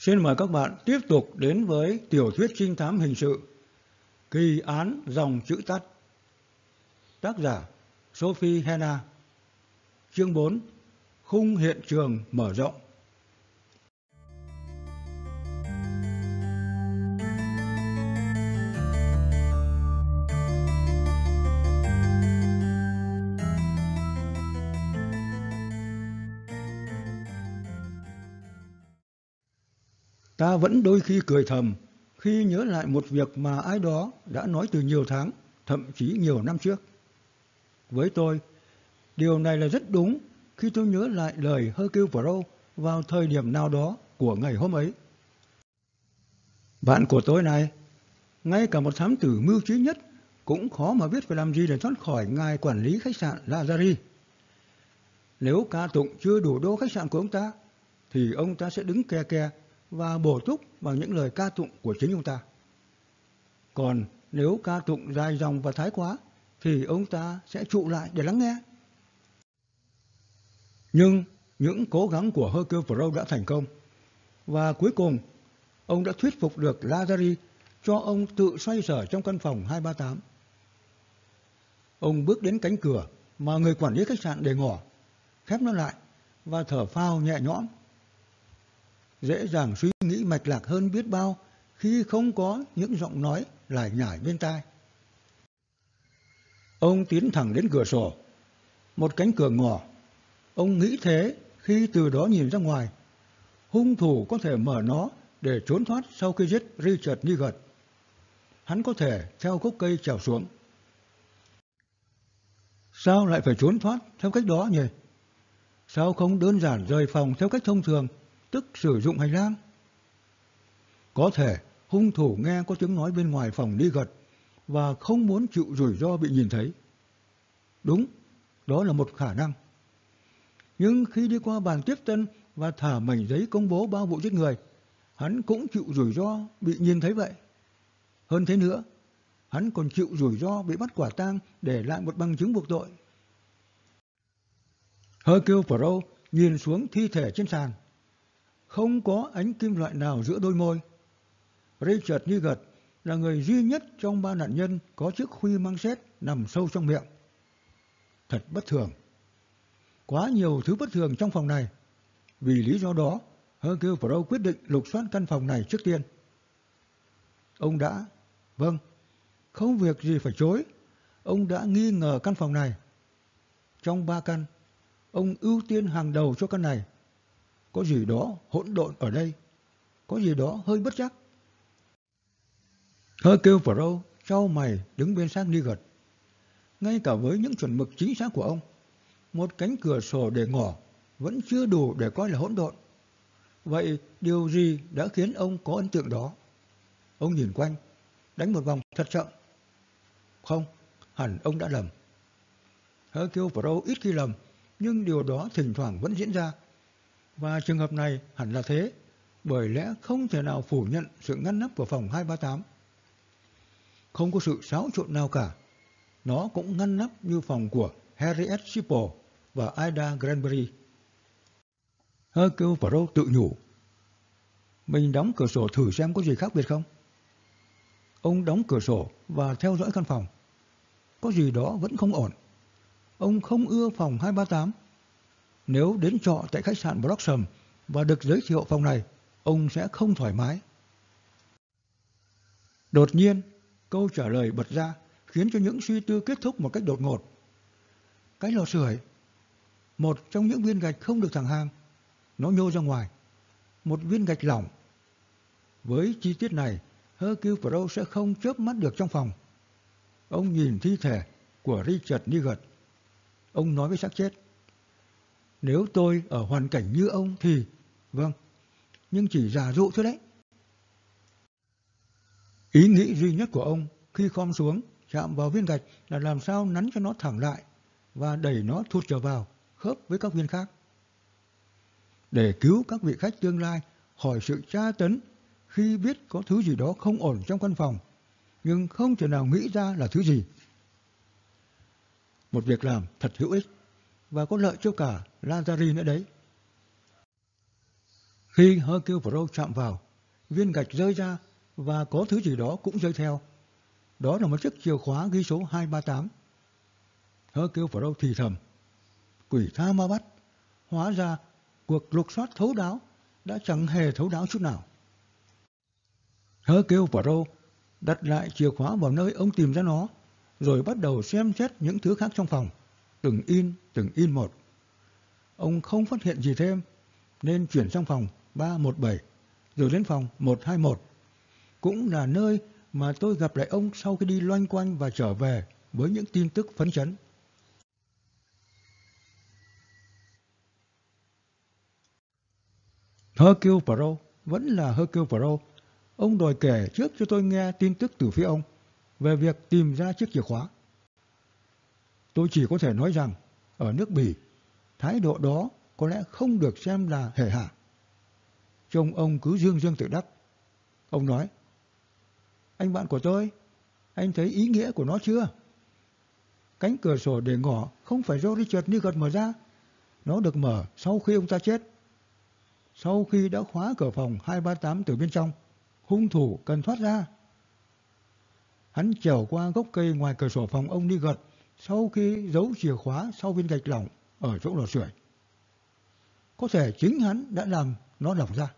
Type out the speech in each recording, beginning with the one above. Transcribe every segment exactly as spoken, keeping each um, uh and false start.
Xin mời các bạn tiếp tục đến với tiểu thuyết trinh thám hình sự Kỳ án dòng chữ tắt. Tác giả Sophie Hannah. Chương bốn. Khung hiện trường mở rộng. Ta vẫn đôi khi cười thầm khi nhớ lại một việc mà ai đó đã nói từ nhiều tháng, thậm chí nhiều năm trước. Với tôi, điều này là rất đúng khi tôi nhớ lại lời Hercule Poirot vào thời điểm nào đó của ngày hôm ấy. Bạn của tôi này, ngay cả một thám tử mưu trí nhất cũng khó mà biết phải làm gì để thoát khỏi ngài quản lý khách sạn Lazari. Nếu ca tụng chưa đủ đô khách sạn của ông ta, thì ông ta sẽ đứng kè kè và bổ túc bằng những lời ca tụng của chính ông ta. Còn nếu ca tụng dài dòng và thái quá, thì ông ta sẽ trụ lại để lắng nghe. Nhưng những cố gắng của Hercule Poirot đã thành công, và cuối cùng ông đã thuyết phục được Lazari cho ông tự xoay sở trong căn phòng hai ba tám. Ông bước đến cánh cửa mà người quản lý khách sạn để ngỏ, khép nó lại và thở phào nhẹ nhõm. Dễ dàng suy nghĩ mạch lạc hơn biết bao khi không có những giọng nói lải nhải bên tai. Ông tiến thẳng đến cửa sổ, một cánh cửa ngỏ. Ông nghĩ thế khi từ đó nhìn ra ngoài, hung thủ có thể mở nó để trốn thoát sau khi giết Richard Niggard. Hắn có thể theo gốc cây trèo xuống. Sao lại phải trốn thoát theo cách đó nhỉ? Sao không đơn giản rời phòng theo cách thông thường, tức sử dụng hành lang? Có thể hung thủ nghe có tiếng nói bên ngoài phòng Niggard và không muốn chịu rủi ro bị nhìn thấy. Đúng, đó là một khả năng. Nhưng khi đi qua bàn tiếp tân và thả mảnh giấy công bố bao vụ giết người, hắn cũng chịu rủi ro bị nhìn thấy vậy. Hơn thế nữa, hắn còn chịu rủi ro bị bắt quả tang để lại một bằng chứng buộc tội. Hercule Poirot nhìn xuống thi thể trên sàn. Không có ánh kim loại nào giữa đôi môi. Richard Niggard là người duy nhất trong ba nạn nhân có chiếc khuy mang sét nằm sâu trong miệng. Thật bất thường. Quá nhiều thứ bất thường trong phòng này. Vì lý do đó, Hercule Poirot quyết định lục soát căn phòng này trước tiên. Ông đã, vâng, không việc gì phải chối, ông đã nghi ngờ căn phòng này. Trong ba căn, ông ưu tiên hàng đầu cho căn này. Có gì đó hỗn độn ở đây, có gì đó hơi bất trắc. Hercule Poirot chau mày đứng bên xác Niggard. Ngay cả với những chuẩn mực chính xác của ông, một cánh cửa sổ để ngỏ vẫn chưa đủ để coi là hỗn độn. Vậy điều gì đã khiến ông có ấn tượng đó? Ông nhìn quanh, đánh một vòng thật chậm. Không, hẳn ông đã lầm. Hercule Poirot ít khi lầm, nhưng điều đó thỉnh thoảng vẫn diễn ra. Và trường hợp này hẳn là thế, bởi lẽ không thể nào phủ nhận sự ngăn nắp của phòng hai ba tám. Không có sự xáo trộn nào cả. Nó cũng ngăn nắp như phòng của Harriet Shipple và Ida Granbury. Hercule Poirot tự nhủ. Mình đóng cửa sổ thử xem có gì khác biệt không? Ông đóng cửa sổ và theo dõi căn phòng. Có gì đó vẫn không ổn. Ông không ưa phòng hai ba tám. Nếu đến trọ tại khách sạn Bloxham và được giới thiệu phòng này, ông sẽ không thoải mái. Đột nhiên, câu trả lời bật ra khiến cho những suy tư kết thúc một cách đột ngột. Cái lò sưởi. Một trong những viên gạch không được thẳng hàng. Nó nhô ra ngoài. Một viên gạch lỏng. Với chi tiết này, Hercule Poirot sẽ không chớp mắt được trong phòng. Ông nhìn thi thể của Richard Niggard. Ông nói với xác chết. Nếu tôi ở hoàn cảnh như ông thì... Vâng, nhưng chỉ giả dụ thôi đấy. Ý nghĩ duy nhất của ông khi khom xuống chạm vào viên gạch là làm sao nắn cho nó thẳng lại và đẩy nó thụt trở vào, khớp với các viên khác. Để cứu các vị khách tương lai khỏi sự tra tấn khi biết có thứ gì đó không ổn trong căn phòng, nhưng không thể nào nghĩ ra là thứ gì. Một việc làm thật hữu ích và có lợi cho cả Lazari nữa đấy. Khi Hercule Poirot chạm vào, viên gạch rơi ra và có thứ gì đó cũng rơi theo. Đó là một chiếc chìa khóa ghi số hai ba tám. Hercule Poirot thì thầm: quỷ tha ma bắt, hóa ra cuộc lục soát thấu đáo đã chẳng hề thấu đáo chút nào. Hercule Poirot đặt lại chìa khóa vào nơi ông tìm ra nó, rồi bắt đầu xem xét những thứ khác trong phòng, từng in, từng in một. Ông không phát hiện gì thêm, nên chuyển sang phòng ba một bảy, rồi đến phòng một hai một. Cũng là nơi mà tôi gặp lại ông sau khi đi loanh quanh và trở về với những tin tức phấn chấn. Hercule Poirot vẫn là Hercule Poirot. Ông đòi kể trước cho tôi nghe tin tức từ phía ông về việc tìm ra chiếc chìa khóa. Tôi chỉ có thể nói rằng, ở nước Bỉ, thái độ đó có lẽ không được xem là hề hà. Trông ông cứ dương dương tự đắc. Ông nói: anh bạn của tôi, anh thấy ý nghĩa của nó chưa? Cánh cửa sổ để ngỏ không phải do Richard Nigot mở ra. Nó được mở sau khi ông ta chết. Sau khi đã khóa cửa phòng hai ba tám từ bên trong, hung thủ cần thoát ra. Hắn trèo qua gốc cây ngoài cửa sổ phòng ông Nigot sau khi giấu chìa khóa sau viên gạch lỏng ở chỗ lò sưởi. Có thể chính hắn đã làm nó lỏng ra.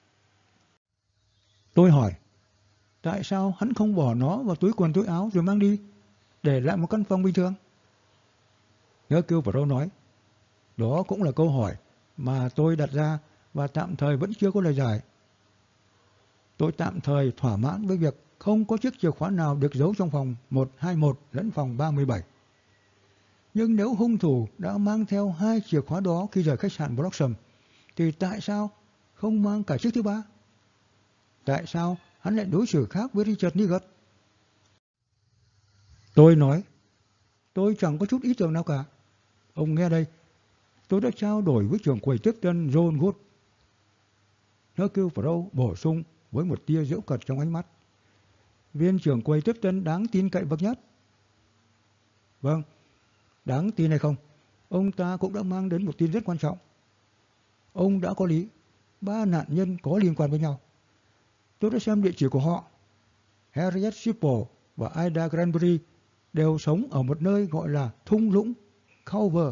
Tôi hỏi: tại sao hắn không bỏ nó vào túi quần túi áo rồi mang đi, để lại một căn phòng bình thường? Hercule Poirot nói: đó cũng là câu hỏi mà tôi đặt ra và tạm thời vẫn chưa có lời giải. Tôi tạm thời thỏa mãn với việc không có chiếc chìa khóa nào được giấu trong phòng một hai một lẫn phòng ba mươi bảy. Nhưng nếu hung thủ đã mang theo hai chìa khóa đó khi rời khách sạn Blossom, thì tại sao không mang cả chiếc thứ ba? Tại sao hắn lại đối xử khác với Richard Nigot? Tôi nói: tôi chẳng có chút ý tưởng nào cả. Ông nghe đây, tôi đã trao đổi với trưởng quầy tiếp tân John Wood. Hercule Poirot bổ sung với một tia giễu cợt trong ánh mắt: viên trưởng quầy tiếp tân đáng tin cậy bậc nhất. Vâng, đáng tin hay không, ông ta cũng đã mang đến một tin rất quan trọng. Ông đã có lý, ba nạn nhân có liên quan với nhau. Tôi đã xem địa chỉ của họ. Harriet Shipple và Ida Granbury đều sống ở một nơi gọi là thung lũng Culver.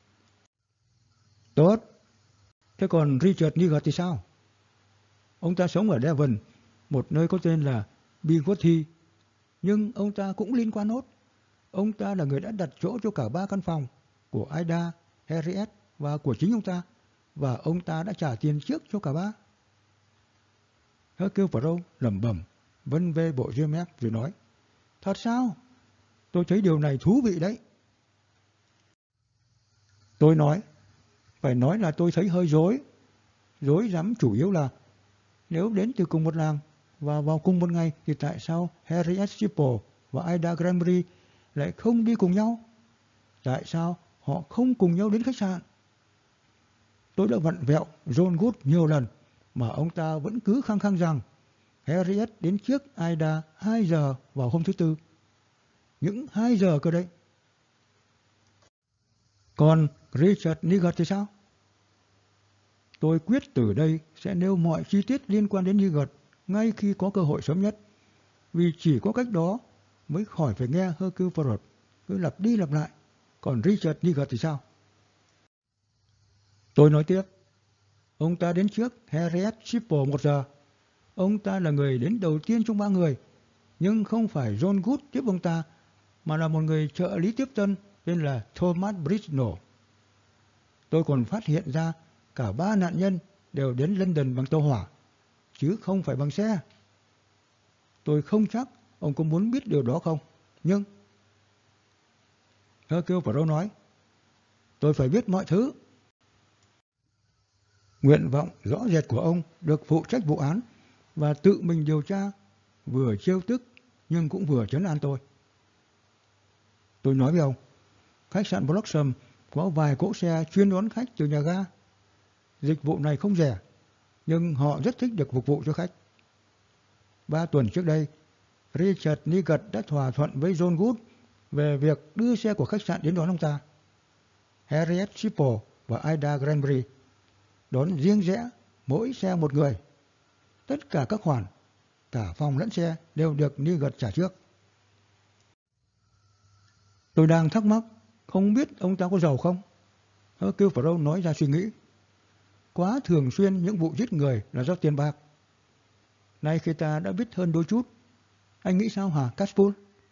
Tốt. Thế còn Richard Nigot thì sao? Ông ta sống ở Devon, một nơi có tên là Bigothy. Nhưng ông ta cũng liên quan nốt. Ông ta là người đã đặt chỗ cho cả ba căn phòng của Ida, Harriet và của chính ông ta, và ông ta đã trả tiền trước cho cả ba. Hercule Poirot lẩm bẩm, vân vê bộ ria mép rồi nói: thật sao? Tôi thấy điều này thú vị đấy. Tôi nói: phải nói là tôi thấy hơi rối. Rối rắm chủ yếu là nếu đến từ cùng một làng và vào cùng một ngày thì tại sao Harriet Shipple và Ida Granbury lại không đi cùng nhau? Tại sao họ không cùng nhau đến khách sạn? Tôi đã vặn vẹo John Wood nhiều lần mà ông ta vẫn cứ khăng khăng rằng Harriet đến trước Ida hai giờ vào hôm thứ Tư. Những hai giờ cơ đấy. Còn Richard Nigot thì sao? Tôi quyết từ đây sẽ nêu mọi chi tiết liên quan đến Nigot ngay khi có cơ hội sớm nhất, vì chỉ có cách đó mới khỏi phải nghe Hercule Poirot cứ lặp đi lặp lại. Còn Richard Nigot thì sao? Tôi nói tiếp: ông ta đến trước Harriet Shipple một giờ. Ông ta là người đến đầu tiên trong ba người, nhưng không phải John Wood tiếp ông ta, mà là một người trợ lý tiếp tân tên là Thomas Brisno. Tôi còn phát hiện ra cả ba nạn nhân đều đến London bằng tàu hỏa, chứ không phải bằng xe. Tôi không chắc ông có muốn biết điều đó không, nhưng... Hercule Poirot nói: tôi phải biết mọi thứ. Nguyện vọng rõ rệt của ông được phụ trách vụ án và tự mình điều tra vừa trêu tức nhưng cũng vừa trấn an tôi. Tôi nói với ông, khách sạn Blossom có vài cỗ xe chuyên đón khách từ nhà ga. Dịch vụ này không rẻ, nhưng họ rất thích được phục vụ cho khách. Ba tuần trước đây, Richard Nigot đã thỏa thuận với John Wood về việc đưa xe của khách sạn đến đón ông ta. Harriet Shipple và Ida Granbury đón riêng rẽ mỗi xe một người. Tất cả các khoản, cả phòng lẫn xe đều được Niggard trả trước. Tôi đang thắc mắc, không biết ông ta có giàu không? Hercule Poirot nói ra suy nghĩ. Quá thường xuyên những vụ giết người là do tiền bạc. Nay khi ta đã biết hơn đôi chút, anh nghĩ sao hả Caspul?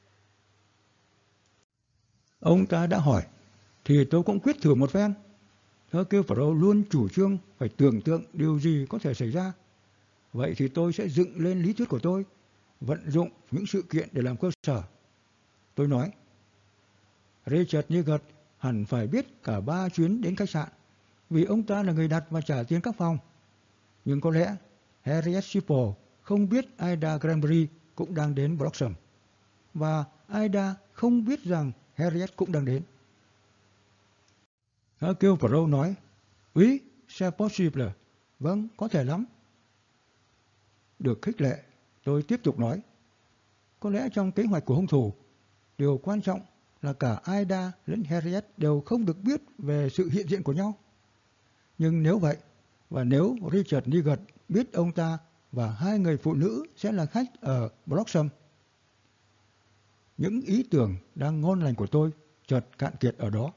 Ông ta đã hỏi, thì tôi cũng quyết thử một phen. Hercule Poirot luôn chủ trương phải tưởng tượng điều gì có thể xảy ra. Vậy thì tôi sẽ dựng lên lý thuyết của tôi, vận dụng những sự kiện để làm cơ sở. Tôi nói, Richard Niggard hẳn phải biết cả ba chuyến đến khách sạn, vì ông ta là người đặt và trả tiền các phòng. Nhưng có lẽ Harriet Shipple không biết Ida Granbury cũng đang đến Bloxham, và Ida không biết rằng Harriet cũng đang đến. Hercule Poirot nói, oui, c'est possible. Vâng, có thể lắm. Được khích lệ, tôi tiếp tục nói, có lẽ trong kế hoạch của hung thủ, điều quan trọng là cả Ida lẫn Harriet đều không được biết về sự hiện diện của nhau. Nhưng nếu vậy, và nếu Richard Niggard biết ông ta và hai người phụ nữ sẽ là khách ở Bloxham, những ý tưởng đang ngon lành của tôi chợt cạn kiệt ở đó.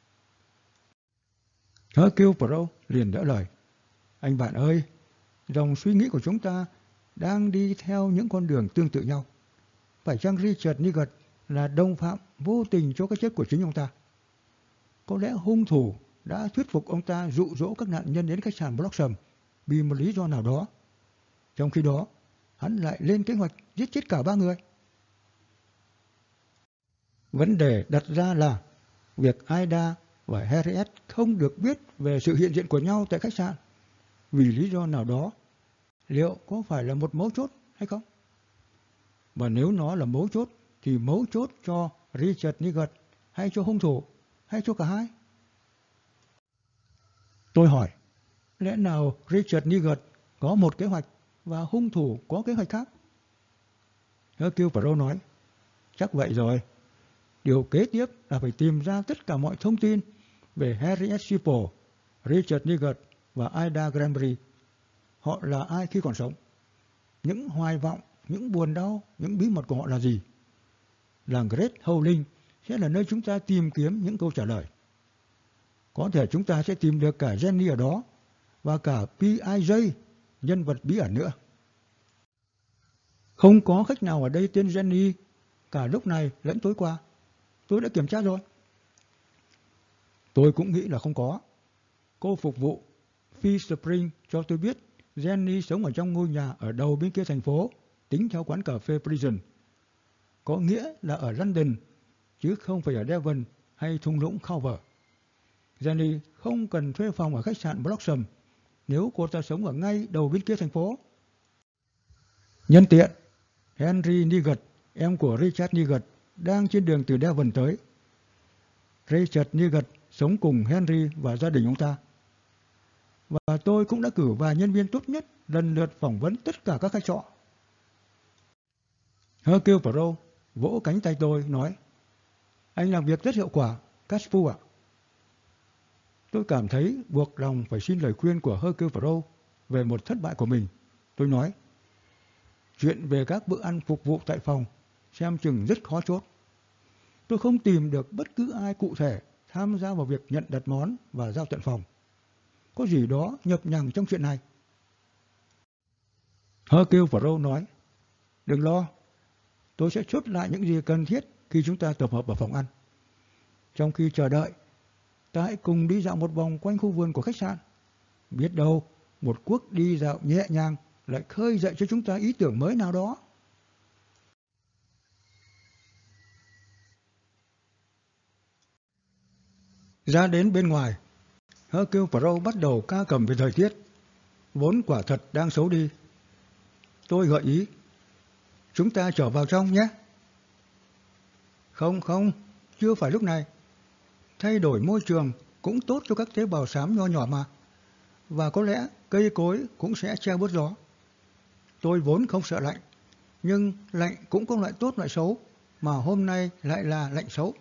Hercule Poirot liền đỡ lời, anh bạn ơi, dòng suy nghĩ của chúng ta đang đi theo những con đường tương tự nhau. Phải chăng Richard Niggard là đồng phạm vô tình cho cái chết của chính ông ta? Có lẽ hung thủ đã thuyết phục ông ta dụ dỗ các nạn nhân đến khách sạn Bloxham vì một lý do nào đó. Trong khi đó, hắn lại lên kế hoạch giết chết cả ba người. Vấn đề đặt ra là việc Ida và Harriet không được biết về sự hiện diện của nhau tại khách sạn vì lý do nào đó, liệu có phải là một mấu chốt hay không? Và nếu nó là mấu chốt, thì mấu chốt cho Richard Niggard hay cho hung thủ hay cho cả hai? Tôi hỏi, lẽ nào Richard Niggard có một kế hoạch và hung thủ có kế hoạch khác? Hercule Poirot nói, chắc vậy rồi. Điều kế tiếp là phải tìm ra tất cả mọi thông tin về Harriet Shipple, Richard Niggard và Ida Granbury. Họ là ai khi còn sống? Những hoài vọng, những buồn đau, những bí mật của họ là gì? Làng Great Howling sẽ là nơi chúng ta tìm kiếm những câu trả lời. Có thể chúng ta sẽ tìm được cả Jenny ở đó và cả pê i J, nhân vật bí ẩn nữa. Không có khách nào ở đây tên Jenny cả lúc này lẫn tối qua. Tôi đã kiểm tra rồi. Tôi cũng nghĩ là không có. Cô phục vụ Phi Spring cho tôi biết Jenny sống ở trong ngôi nhà ở đầu bên kia thành phố, tính theo quán cà phê Prison. Có nghĩa là ở London, chứ không phải ở Devon hay thung lũng Culver. Jenny không cần thuê phòng ở khách sạn Bloxham nếu cô ta sống ở ngay đầu bên kia thành phố. Nhân tiện, Henry Niggard, em của Richard Niggard, đang trên đường từ Devon tới. Richard Niggard sống cùng Henry và gia đình ông ta. Và tôi cũng đã cử vài nhân viên tốt nhất lần lượt phỏng vấn tất cả các khách trọ. Hercule Poirot vỗ cánh tay tôi, nói, anh làm việc rất hiệu quả, Caspul ạ. Tôi cảm thấy buộc lòng phải xin lời khuyên của Hercule Poirot về một thất bại của mình. Tôi nói, chuyện về các bữa ăn phục vụ tại phòng xem chừng rất khó chốt. Tôi không tìm được bất cứ ai cụ thể tham gia vào việc nhận đặt món và giao tận phòng. Có gì đó nhập nhằng trong chuyện này. Hercule Poirot nói, đừng lo, tôi sẽ chốt lại những gì cần thiết khi chúng ta tập hợp ở phòng ăn. Trong khi chờ đợi, ta hãy cùng đi dạo một vòng quanh khu vườn của khách sạn. Biết đâu, một cuộc đi dạo nhẹ nhàng lại khơi dậy cho chúng ta ý tưởng mới nào đó. Ra đến bên ngoài, Hercule Poirot bắt đầu ca cẩm về thời tiết, vốn quả thật đang xấu đi. Tôi gợi ý, chúng ta trở vào trong nhé. Không, không, chưa phải lúc này. Thay đổi môi trường cũng tốt cho các tế bào xám nho nhỏ mà. Và có lẽ cây cối cũng sẽ che bớt gió. Tôi vốn không sợ lạnh, nhưng lạnh cũng có loại tốt loại xấu, mà hôm nay lại là lạnh xấu.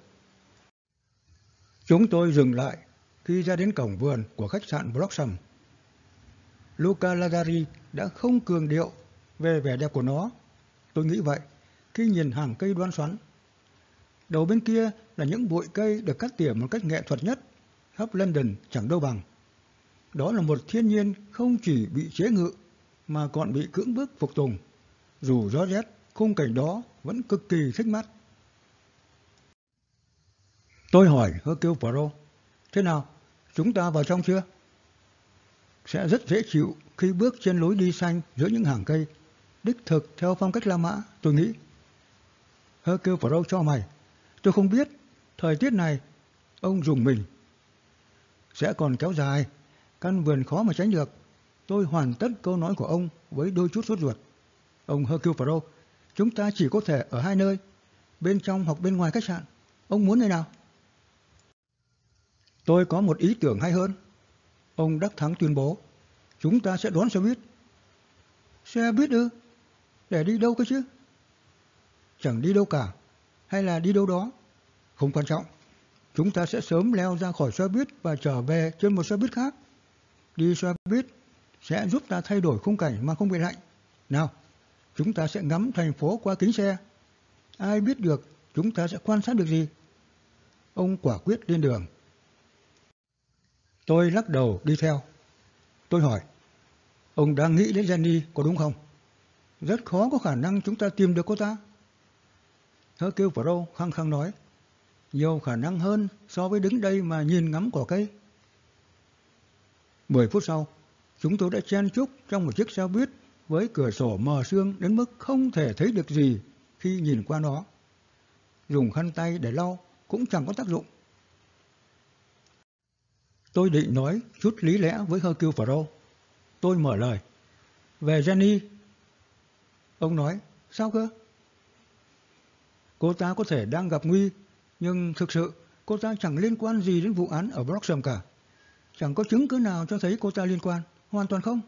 Chúng tôi dừng lại khi ra đến cổng vườn của khách sạn Bloxham. Luca Lazari đã không cường điệu về vẻ đẹp của nó. Tôi nghĩ vậy khi nhìn hàng cây đoan xoắn. Đầu bên kia là những bụi cây được cắt tỉa một cách nghệ thuật nhất, khắp London chẳng đâu bằng. Đó là một thiên nhiên không chỉ bị chế ngự mà còn bị cưỡng bức phục tùng. Dù gió rét, khung cảnh đó vẫn cực kỳ thích mắt. Tôi hỏi Hercule Poirot, thế nào, chúng ta vào trong chưa? Sẽ rất dễ chịu khi bước trên lối đi xanh giữa những hàng cây, đích thực theo phong cách La Mã, tôi nghĩ. Hercule Poirot cho mày, tôi không biết, thời tiết này, ông rùng mình. Sẽ còn kéo dài, căn vườn khó mà tránh được. Tôi hoàn tất câu nói của ông với đôi chút sốt ruột. Ông Hercule Poirot, chúng ta chỉ có thể ở hai nơi, bên trong hoặc bên ngoài khách sạn. Ông muốn nơi nào? Tôi có một ý tưởng hay hơn. Ông đắc thắng tuyên bố, chúng ta sẽ đón xe buýt. Xe buýt ư? Để đi đâu cơ chứ? Chẳng đi đâu cả, hay là đi đâu đó? Không quan trọng. Chúng ta sẽ sớm leo ra khỏi xe buýt và trở về trên một xe buýt khác. Đi xe buýt sẽ giúp ta thay đổi khung cảnh mà không bị lạnh. Nào, chúng ta sẽ ngắm thành phố qua kính xe. Ai biết được chúng ta sẽ quan sát được gì? Ông quả quyết lên đường. Tôi lắc đầu đi theo. Tôi hỏi, ông đang nghĩ đến Jenny có đúng không? Rất khó có khả năng chúng ta tìm được cô ta. Hercule Poirot khăng khăng nói, nhiều khả năng hơn so với đứng đây mà nhìn ngắm cỏ cây. Mười phút sau, chúng tôi đã chen chúc trong một chiếc xe buýt với cửa sổ mờ sương đến mức không thể thấy được gì khi nhìn qua nó. Dùng khăn tay để lau cũng chẳng có tác dụng. Tôi định nói chút lý lẽ với Hercule Poirot. Tôi mở lời. Về Jenny. Ông nói, sao cơ? Cô ta có thể đang gặp nguy, nhưng thực sự cô ta chẳng liên quan gì đến vụ án ở Bloxham cả. Chẳng có chứng cứ nào cho thấy cô ta liên quan, hoàn toàn không.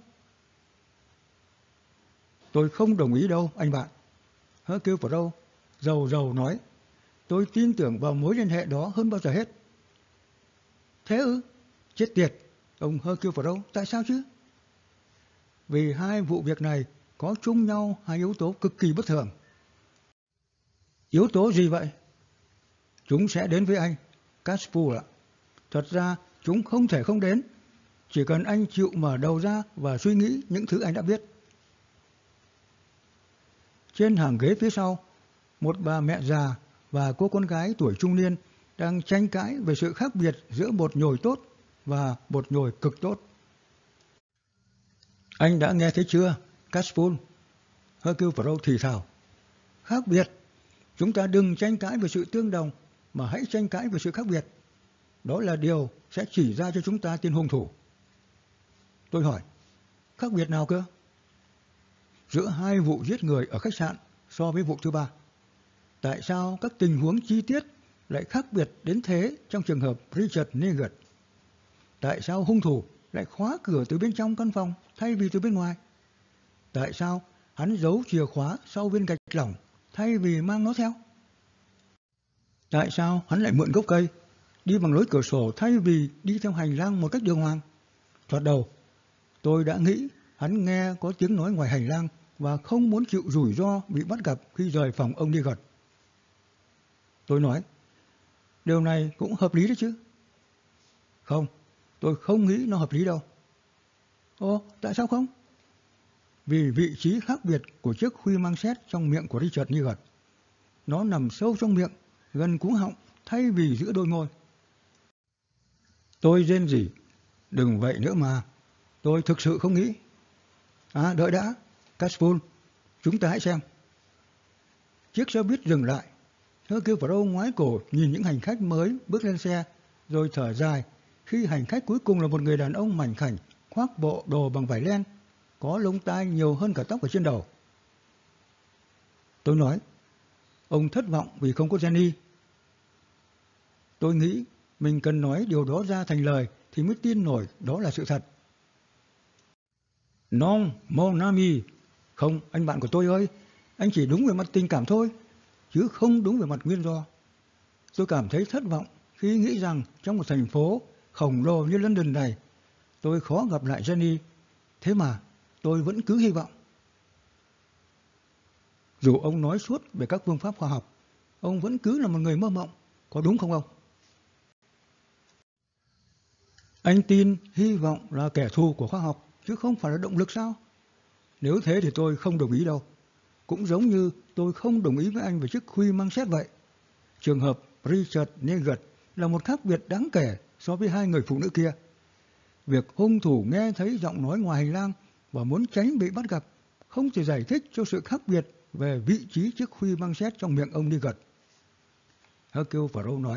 Tôi không đồng ý đâu, anh bạn. Hercule Poirot rầu rầu nói, tôi tin tưởng vào mối liên hệ đó hơn bao giờ hết. Thế ư? Chết tiệt, ông Hercule Poirot, tại sao chứ? Vì hai vụ việc này có chung nhau hai yếu tố cực kỳ bất thường. Yếu tố gì vậy? Chúng sẽ đến với anh, Catchpool ạ. Thật ra chúng không thể không đến, chỉ cần anh chịu mở đầu ra và suy nghĩ những thứ anh đã biết. Trên hàng ghế phía sau, một bà mẹ già và cô con gái tuổi trung niên đang tranh cãi về sự khác biệt giữa bột nhồi tốt và bột nhồi cực tốt. Anh đã nghe thấy chưa, Catchpool? Hercule Poirot thì thào. Khác biệt. Chúng ta đừng tranh cãi về sự tương đồng, mà hãy tranh cãi về sự khác biệt. Đó là điều sẽ chỉ ra cho chúng ta tên hung thủ. Tôi hỏi, khác biệt nào cơ? Giữa hai vụ giết người ở khách sạn so với vụ thứ ba. Tại sao các tình huống chi tiết lại khác biệt đến thế trong trường hợp Richard Nugent? Tại sao hung thủ lại khóa cửa từ bên trong căn phòng thay vì từ bên ngoài? Tại sao hắn giấu chìa khóa sau viên gạch lỏng thay vì mang nó theo? Tại sao hắn lại mượn gốc cây, đi bằng lối cửa sổ thay vì đi theo hành lang một cách đường hoàng? Thoạt đầu, tôi đã nghĩ hắn nghe có tiếng nói ngoài hành lang và không muốn chịu rủi ro bị bắt gặp khi rời phòng ông Nugent. Tôi nói, điều này cũng hợp lý đấy chứ. Không, tôi không nghĩ nó hợp lý đâu. Ồ, tại sao không? Vì vị trí khác biệt của chiếc khuy mang xét trong miệng của Richard Nugent. Nó nằm sâu trong miệng, gần cuống họng, thay vì giữa đôi môi. Tôi rên rỉ, đừng vậy nữa mà. Tôi thực sự không nghĩ. À, đợi đã, Catchpool, chúng ta hãy xem. Chiếc xe buýt dừng lại. Hercule Poirot ngoái cổ nhìn những hành khách mới bước lên xe, rồi thở dài khi hành khách cuối cùng là một người đàn ông mảnh khảnh, khoác bộ đồ bằng vải len, có lông tai nhiều hơn cả tóc ở trên đầu. Tôi nói, ông thất vọng vì không có Jenny. Tôi nghĩ mình cần nói điều đó ra thành lời thì mới tin nổi đó là sự thật. Non, mon ami. Không, anh bạn của tôi ơi, anh chỉ đúng về mặt tình cảm thôi, chứ không đúng về mặt nguyên do. Tôi cảm thấy thất vọng khi nghĩ rằng trong một thành phố khổng lồ như London này, tôi khó gặp lại Jenny. Thế mà tôi vẫn cứ hy vọng. Dù ông nói suốt về các phương pháp khoa học, ông vẫn cứ là một người mơ mộng, có đúng không ông? Anh tin hy vọng là kẻ thù của khoa học, chứ không phải là động lực sao? Nếu thế thì tôi không đồng ý đâu. Cũng giống như tôi không đồng ý với anh về chiếc khuy mang xét vậy. Trường hợp Richard Nugget là một khác biệt đáng kể so với hai người phụ nữ kia. Việc hung thủ nghe thấy giọng nói ngoài hành lang và muốn tránh bị bắt gặp không thể giải thích cho sự khác biệt về vị trí chiếc khuy mang xét trong miệng ông Nugget. Hercule Poirot nói.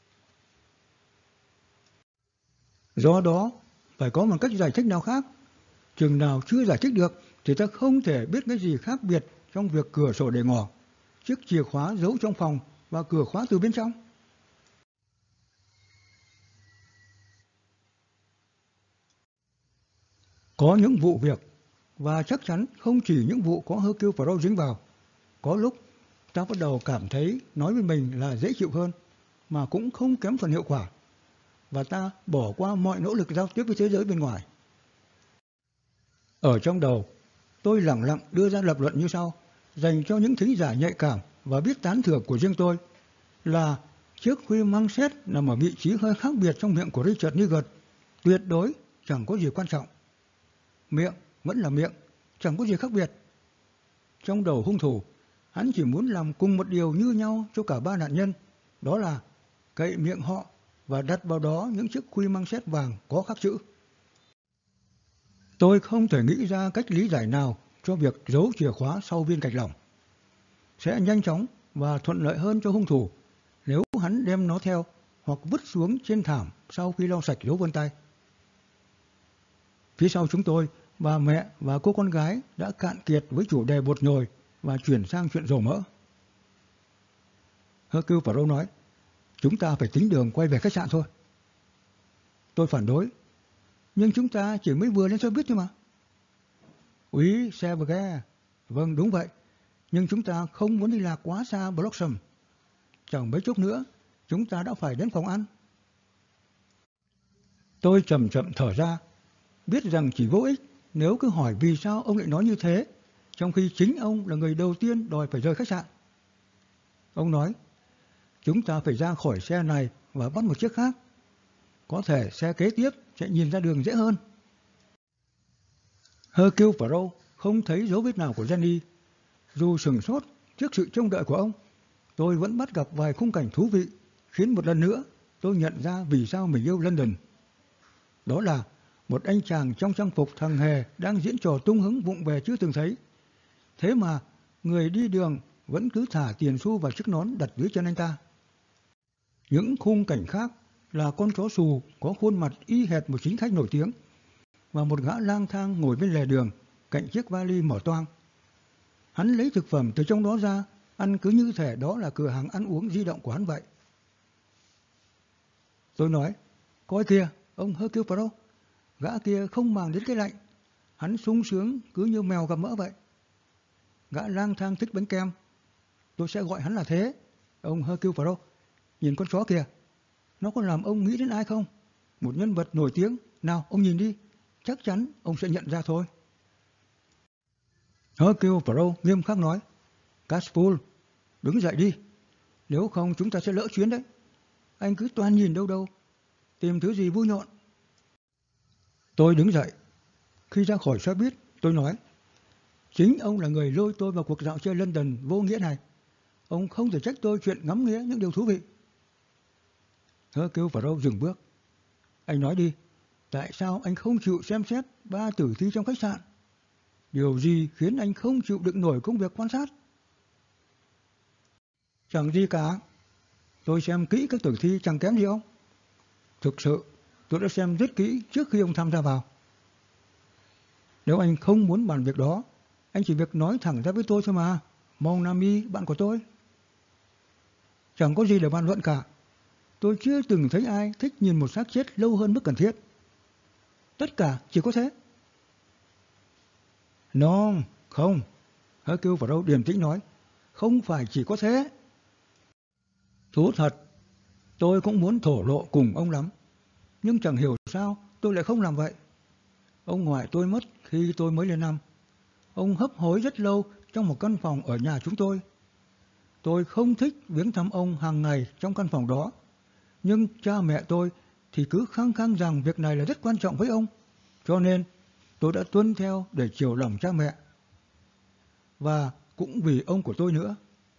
Do đó, phải có một cách giải thích nào khác. Chừng nào chưa giải thích được thì ta không thể biết cái gì khác biệt trong việc cửa sổ để ngỏ, chiếc chìa khóa giấu trong phòng và cửa khóa từ bên trong. Có những vụ việc, và chắc chắn không chỉ những vụ có Hercule Poirot dính vào, có lúc ta bắt đầu cảm thấy nói với mình là dễ chịu hơn, mà cũng không kém phần hiệu quả, và ta bỏ qua mọi nỗ lực giao tiếp với thế giới bên ngoài. Ở trong đầu, tôi lẳng lặng đưa ra lập luận như sau, dành cho những thính giả nhạy cảm và biết tán thưởng của riêng tôi, là chiếc khuy mang xét nằm ở vị trí hơi khác biệt trong miệng của Richard Nugget, tuyệt đối chẳng có gì quan trọng. Miệng vẫn là miệng, chẳng có gì khác biệt. Trong đầu hung thủ, hắn chỉ muốn làm cùng một điều như nhau cho cả ba nạn nhân, đó là cậy miệng họ và đặt vào đó những chiếc khuy mang xét vàng có khắc chữ. Tôi không thể nghĩ ra cách lý giải nào cho việc giấu chìa khóa sau viên gạch lỏng. Sẽ nhanh chóng và thuận lợi hơn cho hung thủ nếu hắn đem nó theo hoặc vứt xuống trên thảm sau khi lau sạch dấu vân tay. Phía sau chúng tôi, bà mẹ và cô con gái đã cạn kiệt với chủ đề bột nhồi và chuyển sang chuyện dầu mỡ. Hercule Poirot nói, chúng ta phải tính đường quay về khách sạn thôi. Tôi phản đối, nhưng chúng ta chỉ mới vừa lên xe buýt thôi mà. Úy Severe, vâng đúng vậy, nhưng chúng ta không muốn đi lạc quá xa Blossom. Chẳng mấy chốc nữa, chúng ta đã phải đến phòng ăn. Tôi chậm chậm thở ra, biết rằng chỉ vô ích nếu cứ hỏi vì sao ông lại nói như thế, trong khi chính ông là người đầu tiên đòi phải rời khách sạn. Ông nói, chúng ta phải ra khỏi xe này và bắt một chiếc khác. Có thể xe kế tiếp sẽ nhìn ra đường dễ hơn. Hercule Poirot không thấy dấu vết nào của Jenny. Dù sửng sốt trước sự trông đợi của ông, tôi vẫn bắt gặp vài khung cảnh thú vị, khiến một lần nữa tôi nhận ra vì sao mình yêu London. Đó là một anh chàng trong trang phục thằng hề đang diễn trò tung hứng vụng về chưa từng thấy. Thế mà người đi đường vẫn cứ thả tiền xu vào chiếc nón đặt dưới chân anh ta. Những khung cảnh khác là con chó xù có khuôn mặt y hệt một chính khách nổi tiếng, và một gã lang thang ngồi bên lề đường cạnh chiếc vali mở toang. Hắn lấy thực phẩm từ trong đó ra, ăn cứ như thể đó là cửa hàng ăn uống di động của hắn vậy. Tôi nói, coi kìa, ông Hercule Poirot, gã kia không màng đến cái lạnh, hắn sung sướng cứ như mèo gặp mỡ vậy. Gã lang thang thích bánh kem, tôi sẽ gọi hắn là thế. Ông Hercule Poirot, nhìn con chó kìa, nó có làm ông nghĩ đến ai không? Một nhân vật nổi tiếng, nào ông nhìn đi, chắc chắn ông sẽ nhận ra thôi. Hercule Poirot nghiêm khắc nói, Catchpole, đứng dậy đi, nếu không chúng ta sẽ lỡ chuyến đấy. Anh cứ toàn nhìn đâu đâu, tìm thứ gì vui nhộn. Tôi đứng dậy. Khi ra khỏi xe buýt, tôi nói, chính ông là người lôi tôi vào cuộc dạo chơi London vô nghĩa này. Ông không thể trách tôi chuyện ngắm nghía những điều thú vị. Hercule Poirot dừng bước. Anh nói đi, tại sao anh không chịu xem xét ba tử thi trong khách sạn? Điều gì khiến anh không chịu đựng nổi công việc quan sát? Chẳng gì cả. Tôi xem kỹ các tử thi chẳng kém gì ông. Thực sự, tôi đã xem rất kỹ trước khi ông tham gia vào. Nếu anh không muốn bàn việc đó, anh chỉ việc nói thẳng ra với tôi thôi mà. Mon ami, bạn của tôi. Chẳng có gì để bàn luận cả. Tôi chưa từng thấy ai thích nhìn một xác chết lâu hơn mức cần thiết. Tất cả chỉ có thế. Non, không. Hercule Poirot điềm tĩnh nói. Không phải chỉ có thế. Thú thật, tôi cũng muốn thổ lộ cùng ông lắm. Nhưng chẳng hiểu sao tôi lại không làm vậy. Ông ngoại tôi mất khi tôi mới lên năm. Ông hấp hối rất lâu trong một căn phòng ở nhà chúng tôi. Tôi không thích viếng thăm ông hàng ngày trong căn phòng đó. Nhưng cha mẹ tôi thì cứ khăng khăng rằng việc này là rất quan trọng với ông. Cho nên tôi đã tuân theo để chiều lòng cha mẹ. Và cũng vì ông của tôi nữa.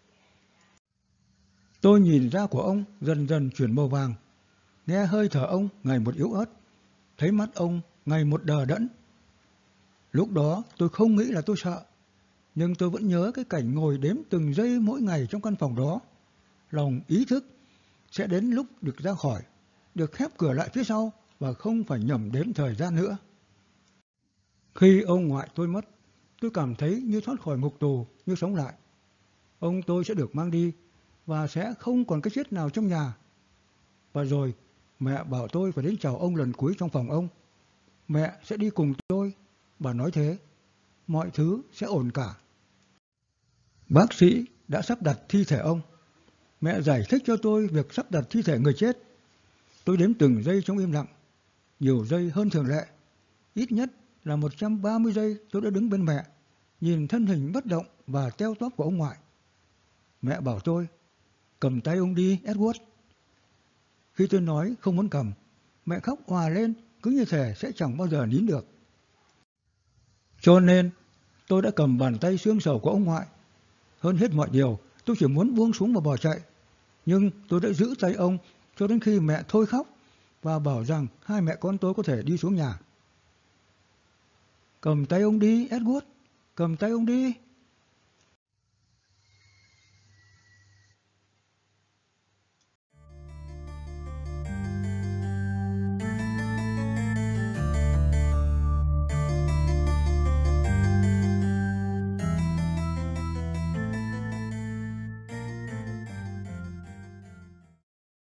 Tôi nhìn da của ông dần dần chuyển màu vàng. Nghe hơi thở ông ngày một yếu ớt. Thấy mắt ông ngày một đờ đẫn. Lúc đó tôi không nghĩ là tôi sợ. Nhưng tôi vẫn nhớ cái cảnh ngồi đếm từng giây mỗi ngày trong căn phòng đó. Lòng ý thức sẽ đến lúc được ra khỏi, được khép cửa lại phía sau và không phải nhẩm đếm thời gian nữa. Khi ông ngoại tôi mất, tôi cảm thấy như thoát khỏi ngục tù, như sống lại. Ông tôi sẽ được mang đi và sẽ không còn cái chết nào trong nhà. Và rồi mẹ bảo tôi phải đến chào ông lần cuối trong phòng ông. Mẹ sẽ đi cùng tôi. Bà nói thế, mọi thứ sẽ ổn cả. Bác sĩ đã sắp đặt thi thể ông. Mẹ giải thích cho tôi việc sắp đặt thi thể người chết. Tôi đếm từng giây trong im lặng, nhiều giây hơn thường lệ. Ít nhất là một trăm ba mươi giây tôi đã đứng bên mẹ, nhìn thân hình bất động và teo tóp của ông ngoại. Mẹ bảo tôi, cầm tay ông đi, Edward. Khi tôi nói không muốn cầm, mẹ khóc òa lên, cứ như thể sẽ chẳng bao giờ nín được. Cho nên, tôi đã cầm bàn tay xương sầu của ông ngoại. Hơn hết mọi điều, tôi chỉ muốn buông súng và bỏ chạy. Nhưng tôi đã giữ tay ông cho đến khi mẹ thôi khóc và bảo rằng hai mẹ con tôi có thể đi xuống nhà. Cầm tay ông đi, Edward, cầm tay ông đi.